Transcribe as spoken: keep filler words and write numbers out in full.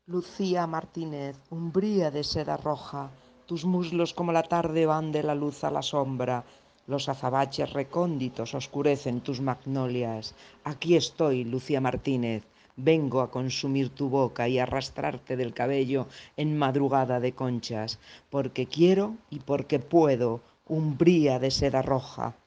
Lucía Martínez, umbría de seda roja, tus muslos como la tarde van de la luz a la sombra, los azabaches recónditos oscurecen tus magnolias. Aquí estoy, Lucía Martínez, vengo a consumir tu boca y arrastrarte del cabello en madrugada de conchas, porque quiero y porque puedo, umbría de seda roja.